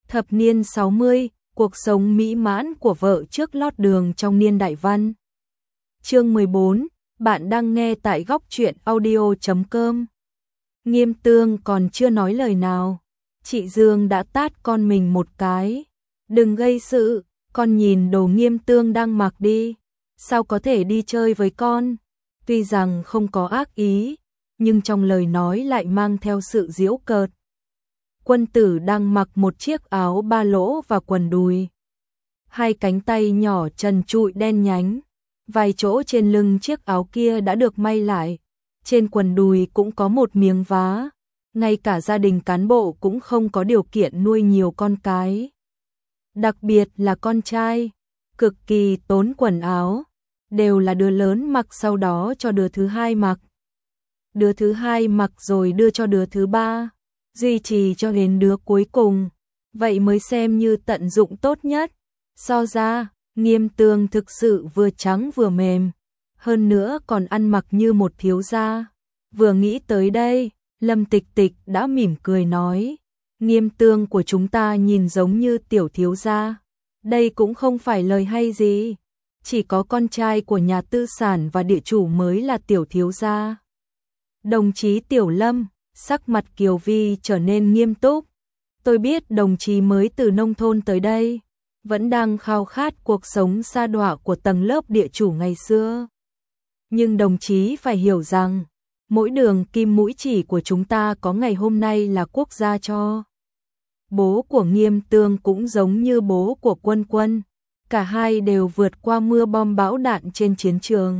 Thập niên 60, cuộc sống mỹ mãn của vợ trước lót đường trong niên đại văn. Chương 14, bạn đang nghe tại góc truyện audio.com. Nghiêm Tương còn chưa nói lời nào, chị Dương đã tát con mình một cái. Đừng gây sự, con nhìn đồ Nghiêm Tương đang mặc đi, sao có thể đi chơi với con? Tuy rằng không có ác ý, nhưng trong lời nói lại mang theo sự giễu cợt. Quân tử đang mặc một chiếc áo ba lỗ và quần đùi. Hai cánh tay nhỏ trần trụi đen nhánh, vài chỗ trên lưng chiếc áo kia đã được may lại. Trên quần đùi cũng có một miếng vá. Ngay cả gia đình cán bộ cũng không có điều kiện nuôi nhiều con cái. Đặc biệt là con trai, cực kỳ tốn quần áo, đều là đứa lớn mặc sau đó cho đứa thứ hai mặc. Đứa thứ hai mặc rồi đưa cho đứa thứ ba, duy trì cho đến đứa cuối cùng, vậy mới xem như tận dụng tốt nhất. So ra, Nghiêm Tương thực sự vừa trắng vừa mềm, hơn nữa còn ăn mặc như một thiếu gia. Vừa nghĩ tới đây, Lâm Tịch Tịch đã mỉm cười nói, Nghiêm Tương của chúng ta nhìn giống như tiểu thiếu gia. Đây cũng không phải lời hay gì, chỉ có con trai của nhà tư sản và địa chủ mới là tiểu thiếu gia. Đồng chí Tiểu Lâm, sắc mặt Kiều Vi trở nên nghiêm túc. Tôi biết đồng chí mới từ nông thôn tới đây, vẫn đang khao khát cuộc sống sa đọa của tầng lớp địa chủ ngày xưa. Nhưng đồng chí phải hiểu rằng, mỗi đường kim mũi chỉ của chúng ta có ngày hôm nay là quốc gia cho. Bố của Nghiêm Tương cũng giống như bố của Quân Quân, cả hai đều vượt qua mưa bom bão đạn trên chiến trường.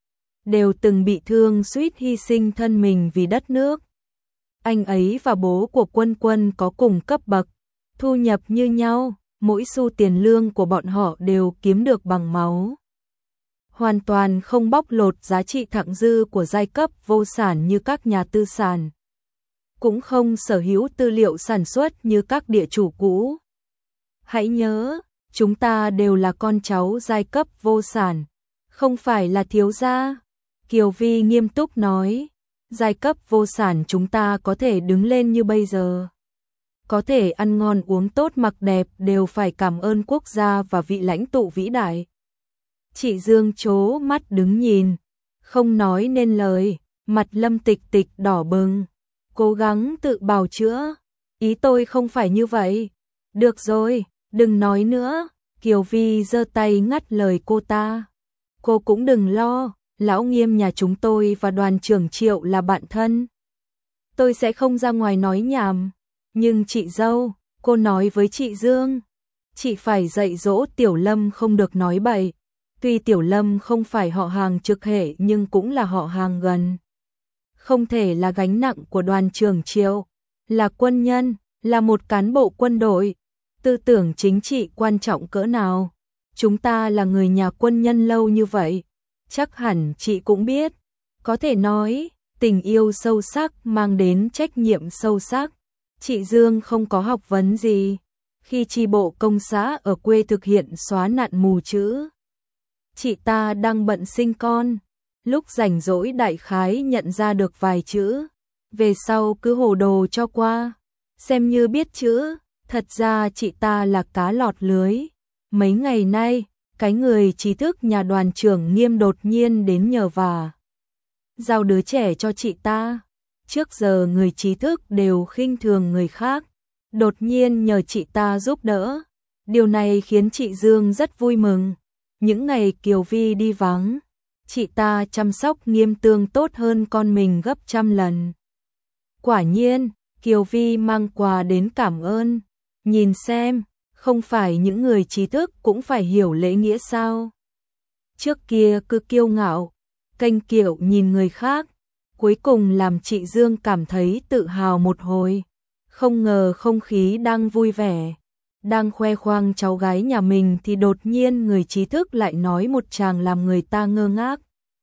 Đều từng bị thương suýt hy sinh thân mình vì đất nước. Anh ấy và bố của Quân Quân có cùng cấp bậc, thu nhập như nhau, mỗi xu tiền lương của bọn họ đều kiếm được bằng máu. Hoàn toàn không bóc lột giá trị thặng dư của giai cấp vô sản như các nhà tư sản. Cũng không sở hữu tư liệu sản xuất như các địa chủ cũ. Hãy nhớ, chúng ta đều là con cháu giai cấp vô sản, không phải là thiếu gia. Kiều Vi nghiêm túc nói, giai cấp vô sản chúng ta có thể đứng lên như bây giờ, có thể ăn ngon uống tốt mặc đẹp đều phải cảm ơn quốc gia và vị lãnh tụ vĩ đại. Chị Dương trố mắt đứng nhìn, không nói nên lời, mặt Lâm Tịch Tịch đỏ bừng, cố gắng tự bào chữa, ý tôi không phải như vậy. Được rồi, đừng nói nữa, Kiều Vi giơ tay ngắt lời cô ta. Cô cũng đừng lo, lão Nghiêm nhà chúng tôi và đoàn trưởng Triệu là bạn thân. Tôi sẽ không ra ngoài nói nhảm, nhưng chị dâu, cô nói với chị Dương, chị phải dạy dỗ Tiểu Lâm không được nói bậy. Tuy Tiểu Lâm không phải họ hàng trực hệ nhưng cũng là họ hàng gần. Không thể là gánh nặng của đoàn trưởng Triệu, là quân nhân, là một cán bộ quân đội. Tư tưởng chính trị quan trọng cỡ nào. Chúng ta là người nhà quân nhân lâu như vậy, chắc hẳn chị cũng biết. Có thể nói, tình yêu sâu sắc mang đến trách nhiệm sâu sắc. Chị Dương không có học vấn gì. Khi chi bộ công xã ở quê thực hiện xóa nạn mù chữ, chị ta đang bận sinh con, lúc rảnh rỗi đại khái nhận ra được vài chữ, về sau cứ hồ đồ cho qua, xem như biết chữ. Thật ra chị ta là cá lọt lưới. Mấy ngày nay, cái người trí thức nhà đoàn trưởng Nghiêm đột nhiên đến nhờ vả, giao đứa trẻ cho chị ta. Trước giờ người trí thức đều khinh thường người khác, đột nhiên nhờ chị ta giúp đỡ. Điều này khiến chị Dương rất vui mừng. Những ngày Kiều Vi đi vắng, chị ta chăm sóc Nghiêm Tương tốt hơn con mình gấp trăm lần. Quả nhiên, Kiều Vi mang quà đến cảm ơn. Nhìn xem, không phải những người trí thức cũng phải hiểu lễ nghĩa sao? Trước kia cứ kiêu ngạo, kênh kiệu nhìn người khác, cuối cùng làm chị Dương cảm thấy tự hào một hồi. Không ngờ không khí đang vui vẻ, đang khoe khoang cháu gái nhà mình thì đột nhiên người trí thức lại nói một tràng làm người ta ngơ ngác.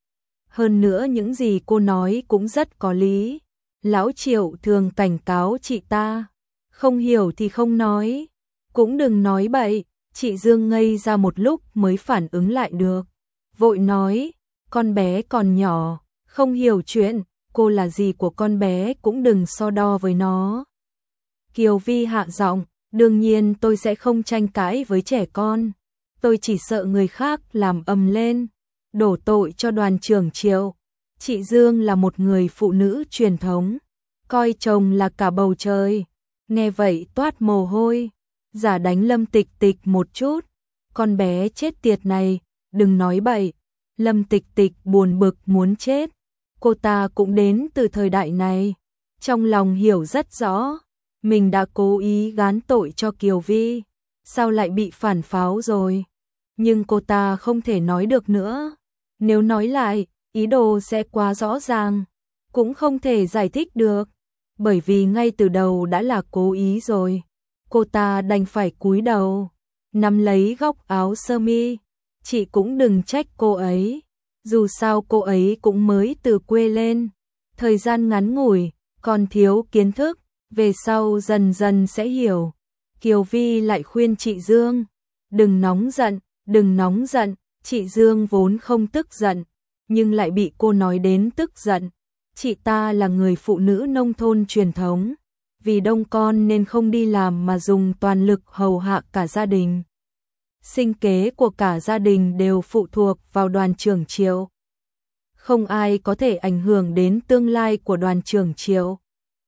Hơn nữa những gì cô nói cũng rất có lý. Lão Triệu thường cảnh cáo chị ta, không hiểu thì không nói, cũng đừng nói bậy. Chị Dương ngây ra một lúc mới phản ứng lại được, vội nói, con bé còn nhỏ, không hiểu chuyện, cô là gì của con bé cũng đừng so đo với nó. Kiều Vi hạ giọng, Đương nhiên tôi sẽ không tranh cãi với trẻ con. Tôi chỉ sợ người khác làm ầm lên, đổ tội cho đoàn trưởng Triệu. Chị Dương là một người phụ nữ truyền thống, coi chồng là cả bầu trời. Nghe vậy toát mồ hôi, giả đánh Lâm Tịch Tịch một chút. Con bé chết tiệt này, đừng nói bậy. Lâm Tịch Tịch buồn bực muốn chết. Cô ta cũng đến từ thời đại này, trong lòng hiểu rất rõ, mình đã cố ý gán tội cho Kiều Vi, sao lại bị phản pháo rồi. Nhưng cô ta không thể nói được nữa. Nếu nói lại, ý đồ sẽ quá rõ ràng, cũng không thể giải thích được, bởi vì ngay từ đầu đã là cố ý rồi. Cô ta đành phải cúi đầu, nắm lấy góc áo sơ mi. Chị cũng đừng trách cô ấy, dù sao cô ấy cũng mới từ quê lên, thời gian ngắn ngủi, còn thiếu kiến thức, về sau dần dần sẽ hiểu. Kiều Vi lại khuyên chị Dương, đừng nóng giận, đừng nóng giận. Chị Dương vốn không tức giận, nhưng lại bị cô nói đến tức giận. Chị ta là người phụ nữ nông thôn truyền thống, vì đông con nên không đi làm mà dùng toàn lực hầu hạ cả gia đình. Sinh kế của cả gia đình đều phụ thuộc vào đoàn trưởng Triệu. Không ai có thể ảnh hưởng đến tương lai của đoàn trưởng Triệu.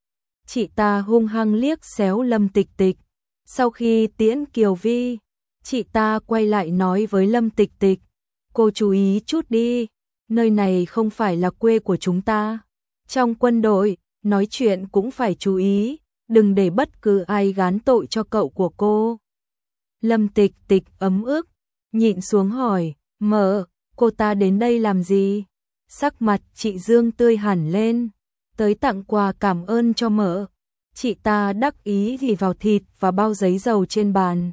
Chị ta hung hăng liếc xéo Lâm Tịch Tịch. Sau khi tiễn Kiều Vi, chị ta quay lại nói với Lâm Tịch Tịch, cô chú ý chút đi, nơi này không phải là quê của chúng ta. Trong quân đội, nói chuyện cũng phải chú ý, đừng để bất cứ ai gán tội cho cậu của cô. Lâm Tịch Tịch ấm ức, nhịn xuống hỏi, mợ, cô ta đến đây làm gì? Sắc mặt chị Dương tươi hẳn lên, tới tặng quà cảm ơn cho mợ. Chị ta đắc ý ghi vào thịt và bao giấy dầu trên bàn.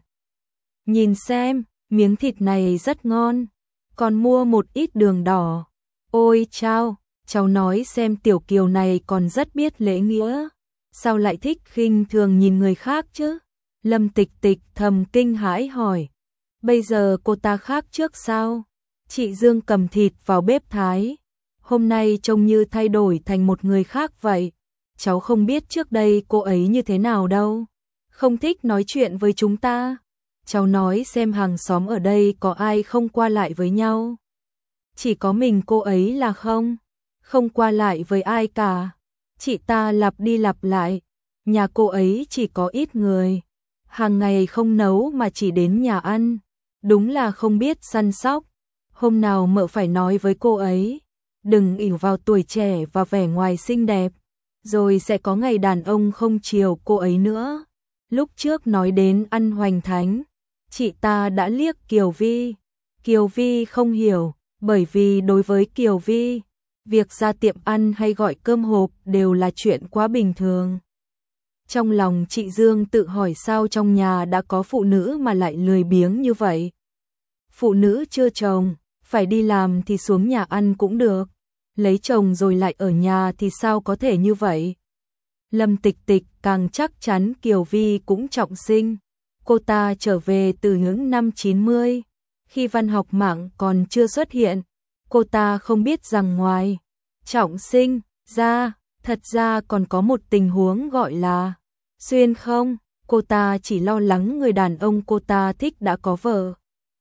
Nhìn xem, miếng thịt này rất ngon, còn mua một ít đường đỏ. Ôi chao, cháu nói xem Tiểu Kiều này còn rất biết lễ nghĩa, sao lại thích khinh thường nhìn người khác chứ? Lâm Tịch Tịch thầm kinh hãi hỏi, bây giờ cô ta khác trước sao? Chị Dương cầm thịt vào bếp thái, hôm nay trông như thay đổi thành một người khác vậy. Cháu không biết trước đây cô ấy như thế nào đâu, không thích nói chuyện với chúng ta. Cháu nói xem hàng xóm ở đây có ai không qua lại với nhau. Chỉ có mình cô ấy là không qua lại với ai cả. Chị ta lặp đi lặp lại, nhà cô ấy chỉ có ít người, hàng ngày không nấu mà chỉ đến nhà ăn, đúng là không biết săn sóc. Hôm nào mợ phải nói với cô ấy, đừng ỷ vào tuổi trẻ và vẻ ngoài xinh đẹp, rồi sẽ có ngày đàn ông không chiều cô ấy nữa. Lúc trước nói đến ăn hoành thánh, chị ta đã liếc Kiều Vi. Kiều Vi không hiểu, bởi vì đối với Kiều Vi, việc ra tiệm ăn hay gọi cơm hộp đều là chuyện quá bình thường. Trong lòng chị Dương tự hỏi sao trong nhà đã có phụ nữ mà lại lười biếng như vậy. Phụ nữ chưa chồng, phải đi làm thì xuống nhà ăn cũng được, lấy chồng rồi lại ở nhà thì sao có thể như vậy. Lâm Tịch Tịch càng chắc chắn Kiều Vi cũng trọng sinh. Cô ta trở về từ những năm 90, khi văn học mạng còn chưa xuất hiện. Cô ta không biết rằng ngoài trọng sinh ra, thật ra còn có một tình huống gọi là xuyên không. Cô ta chỉ lo lắng người đàn ông cô ta thích đã có vợ.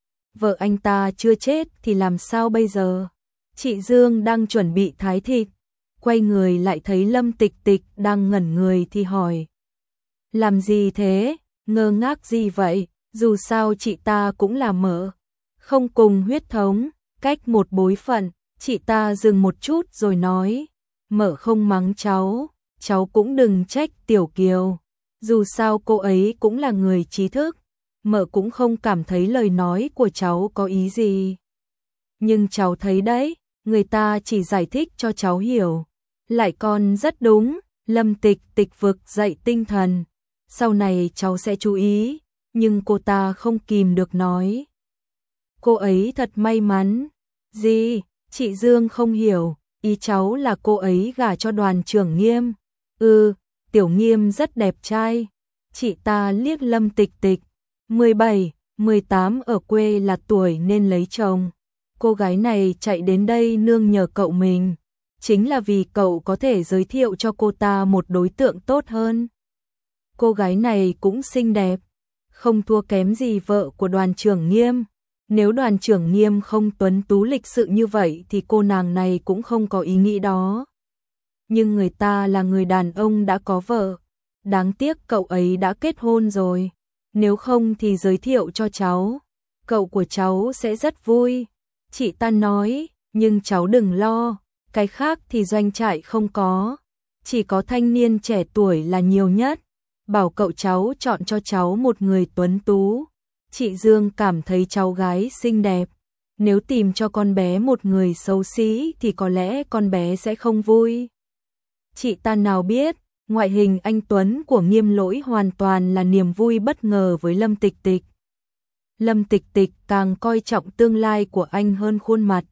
Vợ anh ta chưa chết thì làm sao bây giờ? Chị Dương đang chuẩn bị thái thịt, quay người lại thấy Lâm Tịch Tịch đang ngẩn người thì hỏi, làm gì thế? Ngơ ngác gì vậy? Dù sao chị ta cũng là mợ, không cùng huyết thống, cách một bối phận. Chị ta dừng một chút rồi nói, mợ không mắng cháu cũng đừng trách Tiểu Kiều, dù sao cô ấy cũng là người trí thức, mợ cũng không cảm thấy lời nói của cháu có ý gì. Nhưng cháu thấy đấy, người ta chỉ giải thích cho cháu hiểu, lại còn rất đúng. Lâm Tịch Tịch vực dậy tinh thần, sau này cháu sẽ chú ý. Nhưng cô ta không kìm được nói, cô ấy thật may mắn. Gì? Chị Dương không hiểu, ý cháu là cô ấy gả cho đoàn trưởng Nghiêm. Tiểu Nghiêm rất đẹp trai. Chị ta liếc Lâm Tịch Tịch, 17, 18 ở quê là tuổi nên lấy chồng. Cô gái này chạy đến đây nương nhờ cậu mình, chính là vì cậu có thể giới thiệu cho cô ta một đối tượng tốt hơn. Cô gái này cũng xinh đẹp, không thua kém gì vợ của Đoàn trưởng Nghiêm. Nếu Đoàn trưởng Nghiêm không tuấn tú lịch sự như vậy thì cô nàng này cũng không có ý nghĩ đó. Nhưng người ta là người đàn ông đã có vợ. Đáng tiếc cậu ấy đã kết hôn rồi. Nếu không thì giới thiệu cho cháu. Cậu của cháu sẽ rất vui. Chị ta nói, nhưng cháu đừng lo. Cái khác thì doanh trại không có. Chỉ có thanh niên trẻ tuổi là nhiều nhất. Bảo cậu cháu chọn cho cháu một người tuấn tú. Chị Dương cảm thấy cháu gái xinh đẹp. Nếu tìm cho con bé một người xấu xí thì có lẽ con bé sẽ không vui. Chị ta nào biết, ngoại hình anh Tuấn của Nghiêm Lỗi hoàn toàn là niềm vui bất ngờ với Lâm Tịch Tịch. Lâm Tịch Tịch càng coi trọng tương lai của anh hơn khuôn mặt.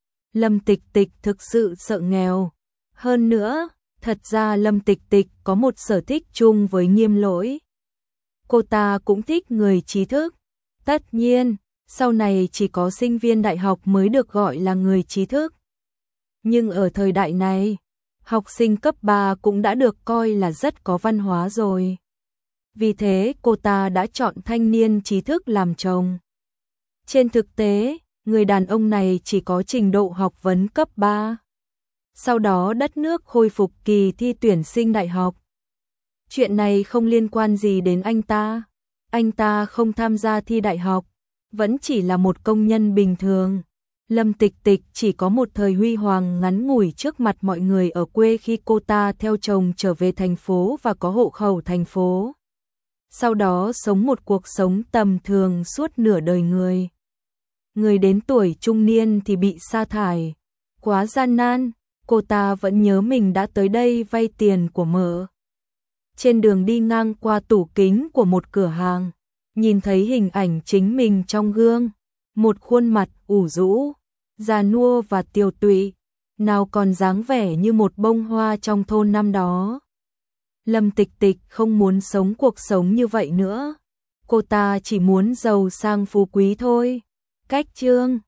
Lâm Tịch Tịch thực sự sợ nghèo. Hơn nữa, thật ra Lâm Tịch Tịch có một sở thích chung với Nghiêm Lỗi. Cô ta cũng thích người trí thức. Tất nhiên, sau này chỉ có sinh viên đại học mới được gọi là người trí thức. Nhưng ở thời đại này, học sinh cấp 3 cũng đã được coi là rất có văn hóa rồi. Vì thế cô ta đã chọn thanh niên trí thức làm chồng. Trên thực tế, người đàn ông này chỉ có trình độ học vấn cấp 3. Sau đó đất nước khôi phục kỳ thi tuyển sinh đại học. Chuyện này không liên quan gì đến anh ta. Anh ta không tham gia thi đại học, vẫn chỉ là một công nhân bình thường. Lâm Tịch Tịch chỉ có một thời huy hoàng ngắn ngủi trước mặt mọi người ở quê khi cô ta theo chồng trở về thành phố và có hộ khẩu thành phố. Sau đó sống một cuộc sống tầm thường suốt nửa đời người. Người đến tuổi trung niên thì bị sa thải. Quá gian nan, cô ta vẫn nhớ mình đã tới đây vay tiền của mợ. Trên đường đi ngang qua tủ kính của một cửa hàng, nhìn thấy hình ảnh chính mình trong gương, một khuôn mặt ủ rũ, già nua và tiều tụy, nào còn dáng vẻ như một bông hoa trong thôn năm đó. Lâm Tịch Tịch không muốn sống cuộc sống như vậy nữa. Cô ta chỉ muốn giàu sang phú quý thôi. Cách chương